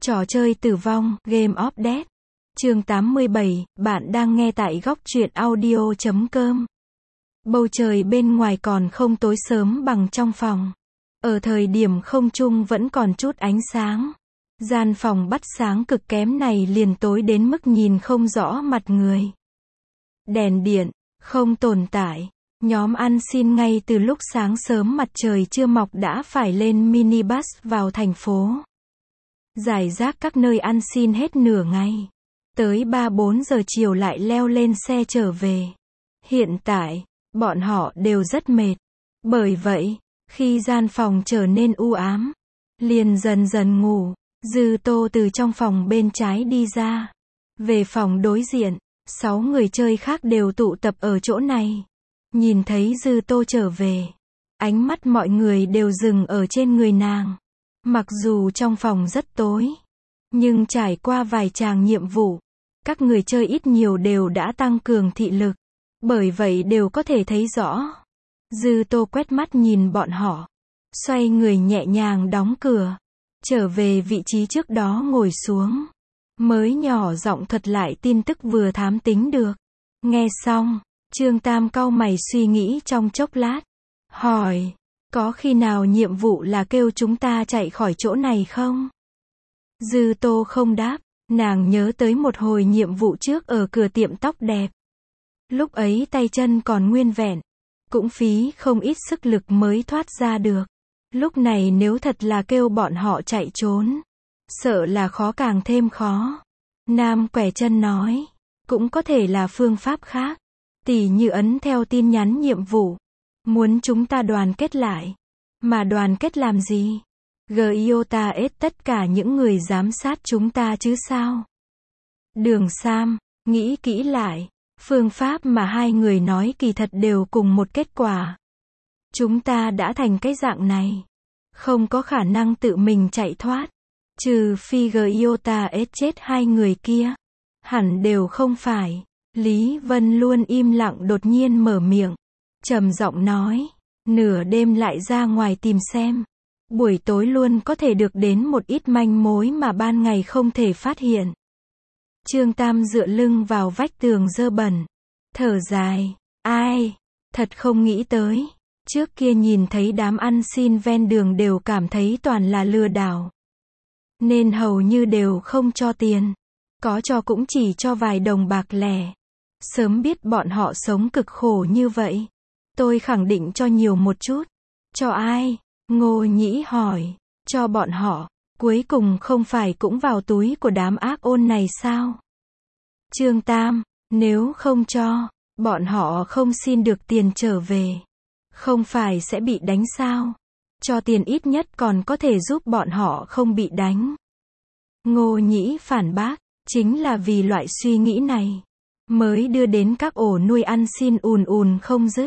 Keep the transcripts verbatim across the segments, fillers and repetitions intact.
Trò chơi tử vong, Game of Death. Chương tám mươi bảy, bạn đang nghe tại góc truyện audio chấm com. Bầu trời bên ngoài còn không tối sớm bằng trong phòng. Ở thời điểm không trung vẫn còn chút ánh sáng. Gian phòng bắt sáng cực kém này liền tối đến mức nhìn không rõ mặt người. Đèn điện, không tồn tại. Nhóm ăn xin ngay từ lúc sáng sớm mặt trời chưa mọc đã phải lên minibus vào thành phố. Giải rác các nơi ăn xin hết nửa ngày. Tới ba bốn giờ chiều lại leo lên xe trở về. Hiện tại, bọn họ đều rất mệt. Bởi vậy, khi gian phòng trở nên u ám, liền dần dần ngủ. Dư Tô từ trong phòng bên trái đi ra. Về phòng đối diện, sáu người chơi khác đều tụ tập ở chỗ này. Nhìn thấy Dư Tô trở về, ánh mắt mọi người đều dừng ở trên người nàng. Mặc dù trong phòng rất tối, nhưng trải qua vài tràng nhiệm vụ, các người chơi ít nhiều đều đã tăng cường thị lực. Bởi vậy đều có thể thấy rõ. Dư Tô quét mắt nhìn bọn họ, xoay người nhẹ nhàng đóng cửa, trở về vị trí trước đó ngồi xuống. Mới nhỏ giọng thuật lại tin tức vừa thám tính được. Nghe xong, Trương Tam cau mày suy nghĩ trong chốc lát. Hỏi, có khi nào nhiệm vụ là kêu chúng ta chạy khỏi chỗ này không? Dư Tô không đáp, nàng nhớ tới một hồi nhiệm vụ trước ở cửa tiệm tóc đẹp. Lúc ấy tay chân còn nguyên vẹn, cũng phí không ít sức lực mới thoát ra được. Lúc này nếu thật là kêu bọn họ chạy trốn, sợ là khó càng thêm khó. Nam quẻ chân nói, cũng có thể là phương pháp khác, tỉ như ấn theo tin nhắn nhiệm vụ, muốn chúng ta đoàn kết lại. Mà đoàn kết làm gì? Giota ết tất cả những người giám sát chúng ta chứ sao? Đường Sam, nghĩ kỹ lại, phương pháp mà hai người nói kỳ thật đều cùng một kết quả. Chúng ta đã thành cái dạng này, không có khả năng tự mình chạy thoát, trừ phi Giota ết chết hai người kia. Hẳn đều không phải. Lý Vân luôn im lặng đột nhiên mở miệng, trầm giọng nói, nửa đêm lại ra ngoài tìm xem. Buổi tối luôn có thể được đến một ít manh mối mà ban ngày không thể phát hiện. Trương Tam dựa lưng vào vách tường dơ bẩn, thở dài, ai, thật không nghĩ tới. Trước kia nhìn thấy đám ăn xin ven đường đều cảm thấy toàn là lừa đảo, nên hầu như đều không cho tiền. Có cho cũng chỉ cho vài đồng bạc lẻ. Sớm biết bọn họ sống cực khổ như vậy, tôi khẳng định cho nhiều một chút. Cho ai? Ngô Nhĩ hỏi. Cho bọn họ. Cuối cùng không phải cũng vào túi của đám ác ôn này sao? Trương Tam, nếu không cho, bọn họ không xin được tiền trở về, không phải sẽ bị đánh sao? Cho tiền ít nhất còn có thể giúp bọn họ không bị đánh. Ngô Nhĩ phản bác, chính là vì loại suy nghĩ này mới đưa đến các ổ nuôi ăn xin ùn ùn không dứt.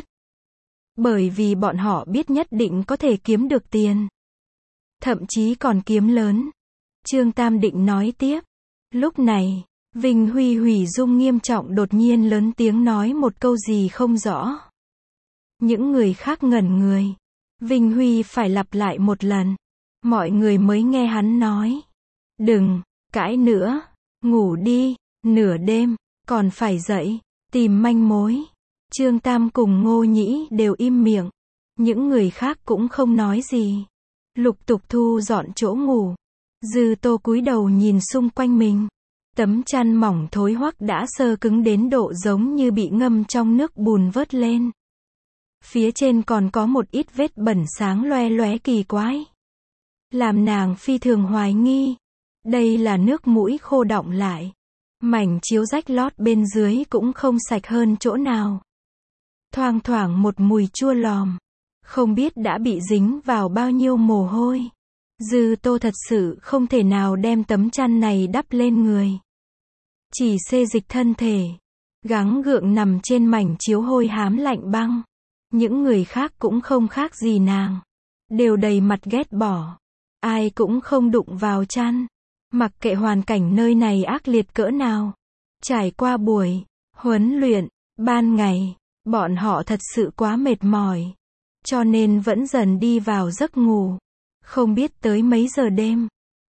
Bởi vì bọn họ biết nhất định có thể kiếm được tiền, thậm chí còn kiếm lớn. Trương Tam định nói tiếp. Lúc này, Vinh Huy hủy dung nghiêm trọng đột nhiên lớn tiếng nói một câu gì không rõ. Những người khác ngẩn người. Vinh Huy phải lặp lại một lần, mọi người mới nghe hắn nói. Đừng cãi nữa, ngủ đi, nửa đêm còn phải dậy tìm manh mối. Trương Tam cùng Ngô Nhĩ đều im miệng, những người khác cũng không nói gì, lục tục thu dọn chỗ ngủ. Dư Tô cúi đầu nhìn xung quanh mình, tấm chăn mỏng thối hoắc đã sơ cứng đến độ giống như bị ngâm trong nước bùn vớt lên. Phía trên còn có một ít vết bẩn sáng loe loé kỳ quái, làm nàng phi thường hoài nghi, đây là nước mũi khô đọng lại. Mảnh chiếu rách lót bên dưới cũng không sạch hơn chỗ nào. Thoang thoảng một mùi chua lòm, không biết đã bị dính vào bao nhiêu mồ hôi. Dư Tô thật sự không thể nào đem tấm chăn này đắp lên người, chỉ xê dịch thân thể, gắng gượng nằm trên mảnh chiếu hôi hám lạnh băng. Những người khác cũng không khác gì nàng, đều đầy mặt ghét bỏ, ai cũng không đụng vào chăn. Mặc kệ hoàn cảnh nơi này ác liệt cỡ nào, trải qua buổi huấn luyện ban ngày, bọn họ thật sự quá mệt mỏi, cho nên vẫn dần đi vào giấc ngủ. Không biết tới mấy giờ đêm,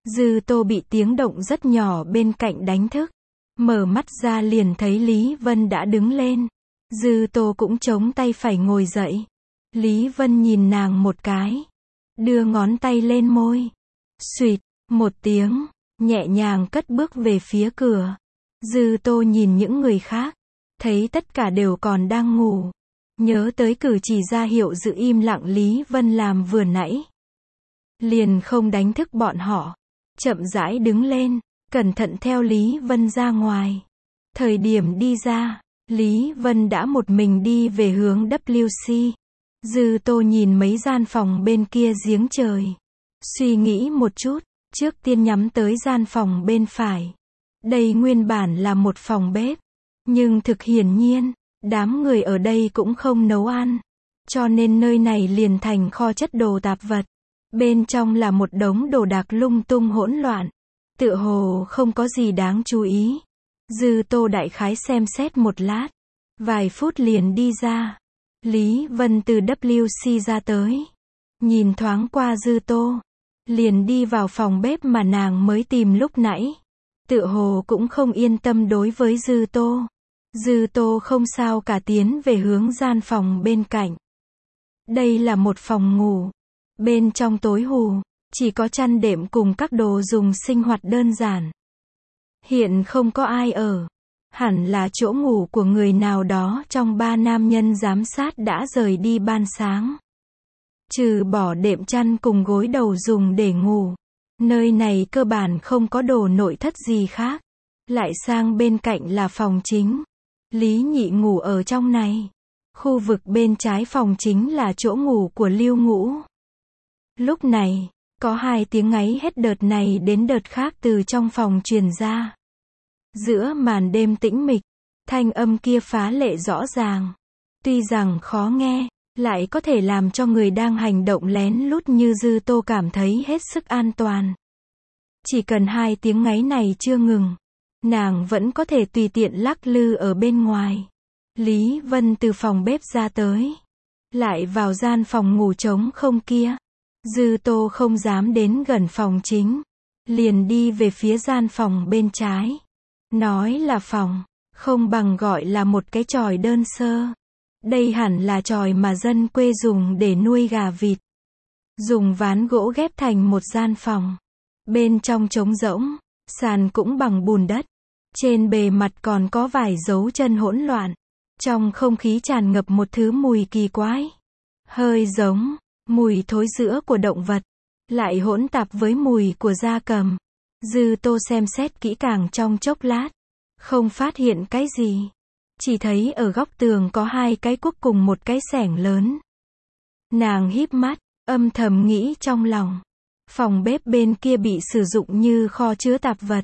Dư Tô bị tiếng động rất nhỏ bên cạnh đánh thức. Mở mắt ra liền thấy Lý Vân đã đứng lên. Dư Tô cũng chống tay phải ngồi dậy. Lý Vân nhìn nàng một cái. Đưa ngón tay lên môi. Xuyệt, một tiếng, nhẹ nhàng cất bước về phía cửa. Dư Tô nhìn những người khác. Thấy tất cả đều còn đang ngủ. Nhớ tới cử chỉ ra hiệu giữ im lặng Lý Vân làm vừa nãy. Liền không đánh thức bọn họ. Chậm rãi đứng lên, cẩn thận theo Lý Vân ra ngoài. Thời điểm đi ra, Lý Vân đã một mình đi về hướng W C. Dư Tô nhìn mấy gian phòng bên kia giếng trời. Suy nghĩ một chút, trước tiên nhắm tới gian phòng bên phải. Đây nguyên bản là một phòng bếp. Nhưng thực hiển nhiên, đám người ở đây cũng không nấu ăn. Cho nên nơi này liền thành kho chất đồ tạp vật. Bên trong là một đống đồ đạc lung tung hỗn loạn. Tựa hồ không có gì đáng chú ý. Dư Tô đại khái xem xét một lát. Vài phút liền đi ra. Lý Vân từ W C ra tới. Nhìn thoáng qua Dư Tô. Liền đi vào phòng bếp mà nàng mới tìm lúc nãy. Tựa hồ cũng không yên tâm đối với Dư Tô. Dư Tô không sao cả tiến về hướng gian phòng bên cạnh. Đây là một phòng ngủ. Bên trong tối hù, chỉ có chăn đệm cùng các đồ dùng sinh hoạt đơn giản. Hiện không có ai ở. Hẳn là chỗ ngủ của người nào đó trong ba nam nhân giám sát đã rời đi ban sáng. Trừ bỏ đệm chăn cùng gối đầu dùng để ngủ. Nơi này cơ bản không có đồ nội thất gì khác. Lại sang bên cạnh là phòng chính. Lý Nhị ngủ ở trong này. Khu vực bên trái phòng chính là chỗ ngủ của Lưu Ngũ. Lúc này, có hai tiếng ngáy hết đợt này đến đợt khác từ trong phòng truyền ra. Giữa màn đêm tĩnh mịch, thanh âm kia phá lệ rõ ràng. Tuy rằng khó nghe, lại có thể làm cho người đang hành động lén lút như Dư Tô cảm thấy hết sức an toàn. Chỉ cần hai tiếng ngáy này chưa ngừng, nàng vẫn có thể tùy tiện lắc lư ở bên ngoài. Lý Vân từ phòng bếp ra tới. Lại vào gian phòng ngủ trống không kia. Dư Tô không dám đến gần phòng chính. Liền đi về phía gian phòng bên trái. Nói là phòng, không bằng gọi là một cái chòi đơn sơ. Đây hẳn là chòi mà dân quê dùng để nuôi gà vịt. Dùng ván gỗ ghép thành một gian phòng. Bên trong trống rỗng, sàn cũng bằng bùn đất. Trên bề mặt còn có vài dấu chân hỗn loạn. Trong không khí tràn ngập một thứ mùi kỳ quái. Hơi giống mùi thối rữa của động vật, lại hỗn tạp với mùi của gia cầm. Dư Tô xem xét kỹ càng trong chốc lát, không phát hiện cái gì. Chỉ thấy ở góc tường có hai cái cuốc cùng một cái xẻng lớn. Nàng híp mắt, âm thầm nghĩ trong lòng. Phòng bếp bên kia bị sử dụng như kho chứa tạp vật.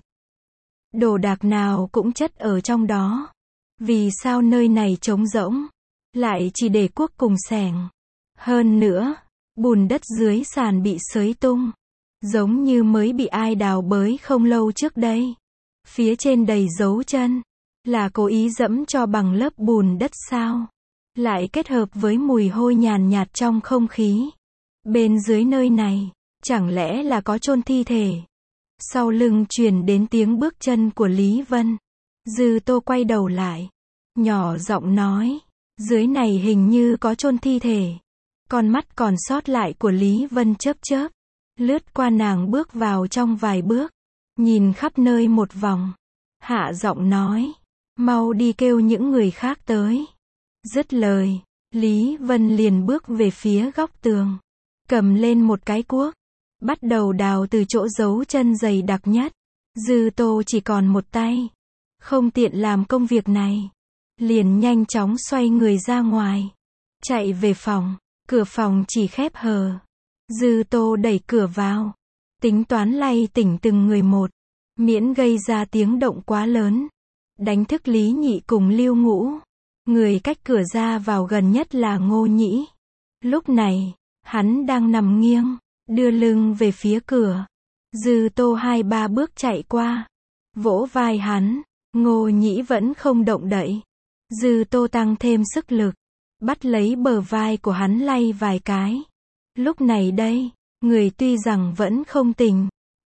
Đồ đạc nào cũng chất ở trong đó. Vì sao nơi này trống rỗng, lại chỉ để cuốc cùng xẻng. Hơn nữa, bùn đất dưới sàn bị xới tung. Giống như mới bị ai đào bới không lâu trước đây. Phía trên đầy dấu chân. Là cố ý dẫm cho bằng lớp bùn đất sao? Lại kết hợp với mùi hôi nhàn nhạt trong không khí. Bên dưới nơi này, chẳng lẽ là có chôn thi thể? Sau lưng truyền đến tiếng bước chân của Lý Vân. Dư Tô quay đầu lại. Nhỏ giọng nói. Dưới này hình như có chôn thi thể. Con mắt còn sót lại của Lý Vân chớp chớp. Lướt qua nàng bước vào trong vài bước. Nhìn khắp nơi một vòng. Hạ giọng nói. Mau đi kêu những người khác tới. Dứt lời, Lý Vân liền bước về phía góc tường. Cầm lên một cái cuốc. Bắt đầu đào từ chỗ dấu chân dày đặc nhất. Dư Tô chỉ còn một tay. Không tiện làm công việc này. Liền nhanh chóng xoay người ra ngoài. Chạy về phòng. Cửa phòng chỉ khép hờ. Dư Tô đẩy cửa vào. Tính toán lay tỉnh từng người một. Miễn gây ra tiếng động quá lớn. Đánh thức Lý Nhị cùng Lưu Ngũ. Người cách cửa ra vào gần nhất là Ngô Nhĩ. Lúc này, hắn đang nằm nghiêng, đưa lưng về phía cửa. Dư Tô hai ba bước chạy qua. Vỗ vai hắn. Ngô Nhĩ vẫn không động đậy. Dư Tô tăng thêm sức lực. Bắt lấy bờ vai của hắn lay vài cái. Lúc này đây, người tuy rằng vẫn không tỉnh.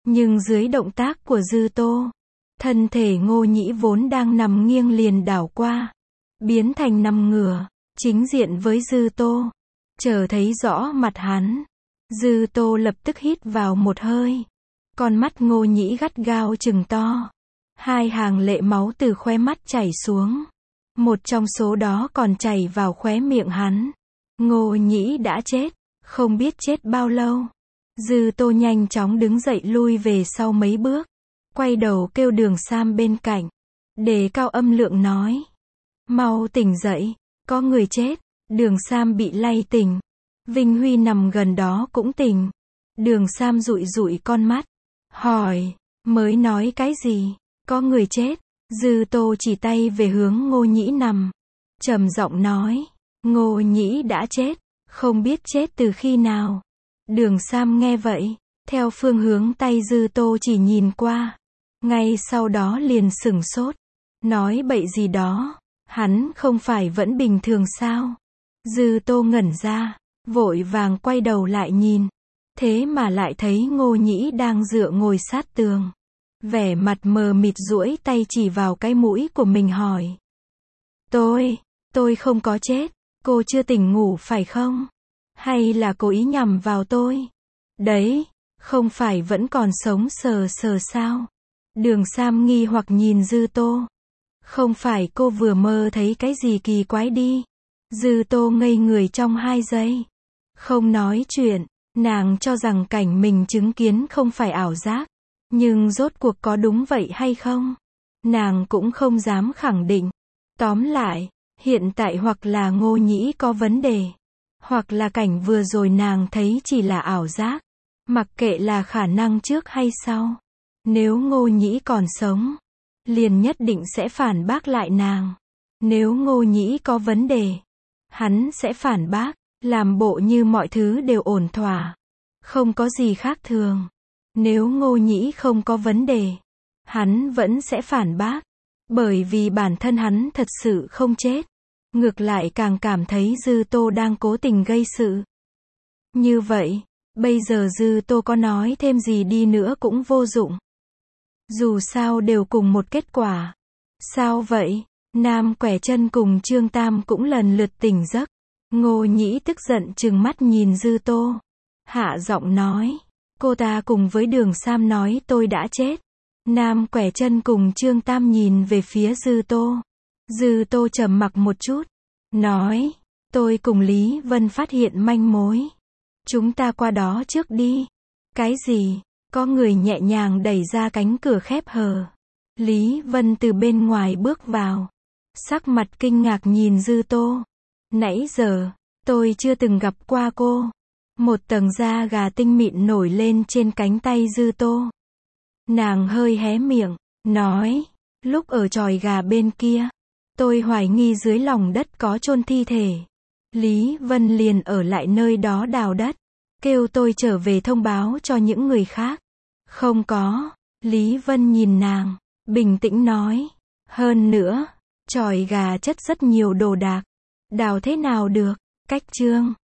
Nhưng dưới động tác của Dư Tô, thân thể Ngô Nhĩ vốn đang nằm nghiêng liền đảo qua, biến thành nằm ngửa, chính diện với Dư Tô. Chờ thấy rõ mặt hắn, Dư Tô lập tức hít vào một hơi. Con mắt Ngô Nhĩ gắt gao trừng to. Hai hàng lệ máu từ khóe mắt chảy xuống. Một trong số đó còn chảy vào khóe miệng hắn. Ngô Nhĩ đã chết, không biết chết bao lâu. Dư Tô nhanh chóng đứng dậy lui về sau mấy bước. Quay đầu kêu Đường Sam bên cạnh. Đề cao âm lượng nói. Mau tỉnh dậy, có người chết. Đường Sam bị lay tỉnh. Vinh Huy nằm gần đó cũng tỉnh. Đường Sam dụi dụi con mắt. Hỏi, mới nói cái gì? Có người chết. Dư Tô chỉ tay về hướng Ngô Nhĩ nằm. Trầm giọng nói. Ngô Nhĩ đã chết. Không biết chết từ khi nào. Đường Sam nghe vậy. Theo phương hướng tay Dư Tô chỉ nhìn qua. Ngay sau đó liền sửng sốt. Nói bậy gì đó. Hắn không phải vẫn bình thường sao? Dư Tô ngẩn ra. Vội vàng quay đầu lại nhìn. Thế mà lại thấy Ngô Nhĩ đang dựa ngồi sát tường. Vẻ mặt mờ mịt duỗi tay chỉ vào cái mũi của mình hỏi. Tôi, tôi không có chết. Cô chưa tỉnh ngủ phải không? Hay là cố ý nhằm vào tôi? Đấy, không phải vẫn còn sống sờ sờ sao? Đường Sam nghi hoặc nhìn Dư Tô. Không phải cô vừa mơ thấy cái gì kỳ quái đi? Dư Tô ngây người trong hai giây. Không nói chuyện, nàng cho rằng cảnh mình chứng kiến không phải ảo giác. Nhưng rốt cuộc có đúng vậy hay không? Nàng cũng không dám khẳng định. Tóm lại, hiện tại hoặc là Ngô Nhĩ có vấn đề, hoặc là cảnh vừa rồi nàng thấy chỉ là ảo giác. Mặc kệ là khả năng trước hay sau. Nếu Ngô Nhĩ còn sống, liền nhất định sẽ phản bác lại nàng. Nếu Ngô Nhĩ có vấn đề, hắn sẽ phản bác, làm bộ như mọi thứ đều ổn thỏa, không có gì khác thường. Nếu Ngô Nhĩ không có vấn đề, hắn vẫn sẽ phản bác, bởi vì bản thân hắn thật sự không chết. Ngược lại càng cảm thấy Dư Tô đang cố tình gây sự. Như vậy, bây giờ Dư Tô có nói thêm gì đi nữa cũng vô dụng. Dù sao đều cùng một kết quả. Sao vậy? Nam Quẻ Chân cùng Trương Tam cũng lần lượt tỉnh giấc. Ngô Nhĩ tức giận trừng mắt nhìn Dư Tô. Hạ giọng nói. Cô ta cùng với Đường Sam nói tôi đã chết. Nam Quẻ Chân cùng Trương Tam nhìn về phía Dư Tô. Dư Tô trầm mặc một chút. Nói. Tôi cùng Lý Vân phát hiện manh mối. Chúng ta qua đó trước đi. Cái gì? Có người nhẹ nhàng đẩy ra cánh cửa khép hờ. Lý Vân từ bên ngoài bước vào. Sắc mặt kinh ngạc nhìn Dư Tô. Nãy giờ, tôi chưa từng gặp qua cô. Một tầng da gà tinh mịn nổi lên trên cánh tay Dư Tô. Nàng hơi hé miệng, nói. Lúc ở chòi gà bên kia, tôi hoài nghi dưới lòng đất có chôn thi thể. Lý Vân liền ở lại nơi đó đào đất. Kêu tôi trở về thông báo cho những người khác. Không có. Lý Vân nhìn nàng, bình tĩnh nói. Hơn nữa, chòi gà chất rất nhiều đồ đạc. Đào thế nào được? Cách chương